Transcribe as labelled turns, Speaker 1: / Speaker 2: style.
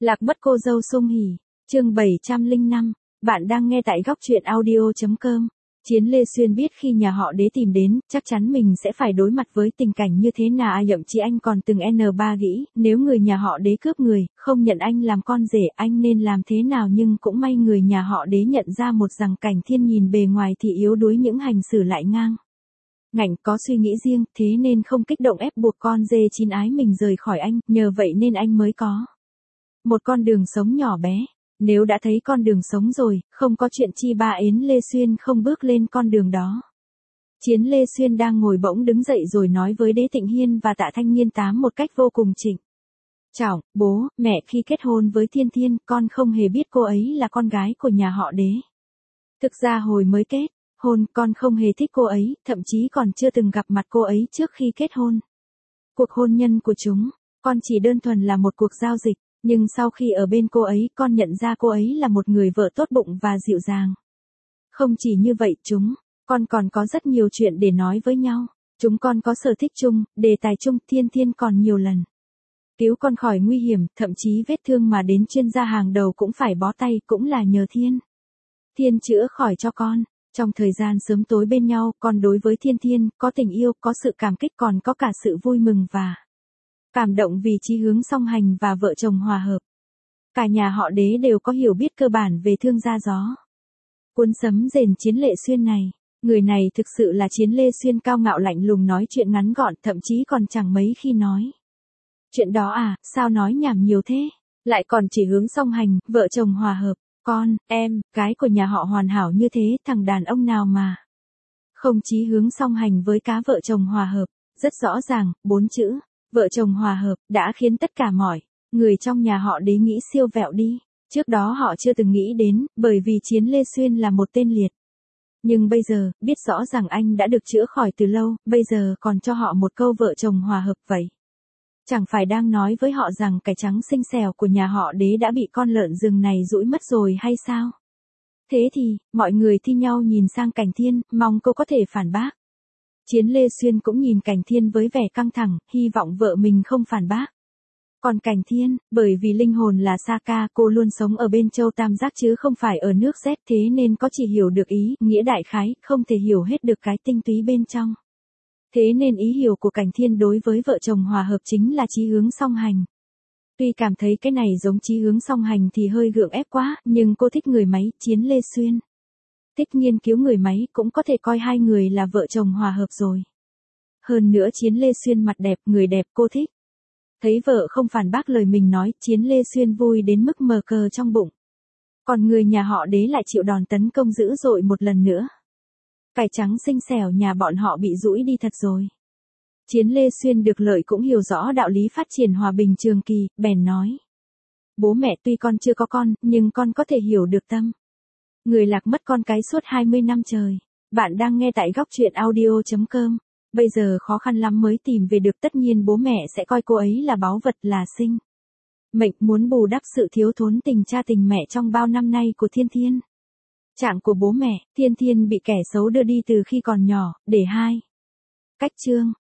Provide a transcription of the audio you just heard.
Speaker 1: Lạc mất cô dâu Sung Hỉ, chương 705, bạn đang nghe tại góc truyện audio.com. Chiến Lê Xuyên biết khi nhà họ Đế tìm đến, chắc chắn mình sẽ phải đối mặt với tình cảnh như thế nào. Thậm chí anh còn từng N3 nghĩ, nếu người nhà họ Đế cướp người, không nhận anh làm con rể, anh nên làm thế nào, nhưng cũng may người nhà họ Đế nhận ra một rằng Cảnh Thiên nhìn bề ngoài thì yếu đuối nhưng hành xử lại ngang ngạnh, có suy nghĩ riêng, thế nên không kích động ép buộc con dê chín ái mình rời khỏi anh, nhờ vậy nên anh mới có một con đường sống nhỏ bé. Nếu đã thấy con đường sống rồi, không có chuyện chi ba Yến Lê Xuyên không bước lên con đường đó. Chiến Lê Xuyên đang ngồi bỗng đứng dậy rồi nói với Đế Tịnh Hiên và Tạ Thanh Nghiên Tám một cách vô cùng trịnh trọng, bố, mẹ, khi kết hôn với Thiên Thiên, con không hề biết cô ấy là con gái của nhà họ Đế. Thực ra hồi mới kết hôn, con không hề thích cô ấy, thậm chí còn chưa từng gặp mặt cô ấy trước khi kết hôn. Cuộc hôn nhân của chúng, con chỉ đơn thuần là một cuộc giao dịch. Nhưng sau khi ở bên cô ấy, con nhận ra cô ấy là một người vợ tốt bụng và dịu dàng. Không chỉ như vậy, con còn có rất nhiều chuyện để nói với nhau. Chúng con có sở thích chung, đề tài chung. Thiên Thiên còn nhiều lần cứu con khỏi nguy hiểm, thậm chí vết thương mà đến chuyên gia hàng đầu cũng phải bó tay, cũng là nhờ Thiên chữa khỏi cho con. Trong thời gian sớm tối bên nhau, con đối với Thiên có tình yêu, có sự cảm kích, còn có cả sự vui mừng và cảm động vì chí hướng song hành và vợ chồng hòa hợp. Cả nhà họ Đế đều có hiểu biết cơ bản về thương gia gió cuốn sấm rền Chiến Lê Xuyên này. Người này thực sự là Chiến Lê Xuyên, cao ngạo lạnh lùng, nói chuyện ngắn gọn, thậm chí còn chẳng mấy khi nói chuyện đó à, sao nói nhảm nhiều thế, lại còn chỉ hướng song hành, vợ chồng hòa hợp. Con, em, gái của nhà họ hoàn hảo như thế, thằng đàn ông nào mà không chí hướng song hành với cá vợ chồng hòa hợp. Rất rõ ràng, 4 chữ vợ chồng hòa hợp đã khiến tất cả mọi người trong nhà họ Đế nghĩ siêu vẹo đi. Trước đó họ chưa từng nghĩ đến, bởi vì Chiến Lê Xuyên là một tên liệt. Nhưng bây giờ, biết rõ rằng anh đã được chữa khỏi từ lâu, bây giờ còn cho họ một câu vợ chồng hòa hợp vậy. Chẳng phải đang nói với họ rằng cải trắng xinh xẻo của nhà họ Đế đã bị con lợn rừng này dũi mất rồi hay sao? Thế thì, mọi người thi nhau nhìn sang Cảnh Thiên, mong cô có thể phản bác. Chiến Lê Xuyên cũng nhìn Cảnh Thiên với vẻ căng thẳng, hy vọng vợ mình không phản bác. Còn Cảnh Thiên, bởi vì linh hồn là Saka, cô luôn sống ở bên châu Tam Giác chứ không phải ở nước Z, thế nên có chỉ hiểu được ý, nghĩa đại khái, không thể hiểu hết được cái tinh túy bên trong. Thế nên ý hiểu của Cảnh Thiên đối với vợ chồng hòa hợp chính là chí hướng song hành. Tuy cảm thấy cái này giống chí hướng song hành thì hơi gượng ép quá, nhưng cô thích người máy, Chiến Lê Xuyên thích nghiên cứu người máy, cũng có thể coi hai người là vợ chồng hòa hợp rồi. Hơn nữa Chiến Lê Xuyên mặt đẹp, người đẹp, cô thích. Thấy vợ không phản bác lời mình nói, Chiến Lê Xuyên vui đến mức mờ cờ trong bụng. Còn người nhà họ Đế lại chịu đòn tấn công dữ dội một lần nữa. Cải trắng xinh xẻo nhà bọn họ bị dũi đi thật rồi. Chiến Lê Xuyên được lợi cũng hiểu rõ đạo lý phát triển hòa bình trường kỳ, bèn nói. Bố mẹ, tuy con chưa có con, nhưng con có thể hiểu được tâm người lạc mất con cái suốt 20 năm trời. Bạn đang nghe tại góc truyện audio.com. Bây giờ khó khăn lắm mới tìm về được, tất nhiên bố mẹ sẽ coi cô ấy là báu vật, là sinh mệnh, muốn bù đắp sự thiếu thốn tình cha tình mẹ trong bao năm nay của Thiên. Trạng của bố mẹ, Thiên bị kẻ xấu đưa đi từ khi còn nhỏ, để hai cách chương.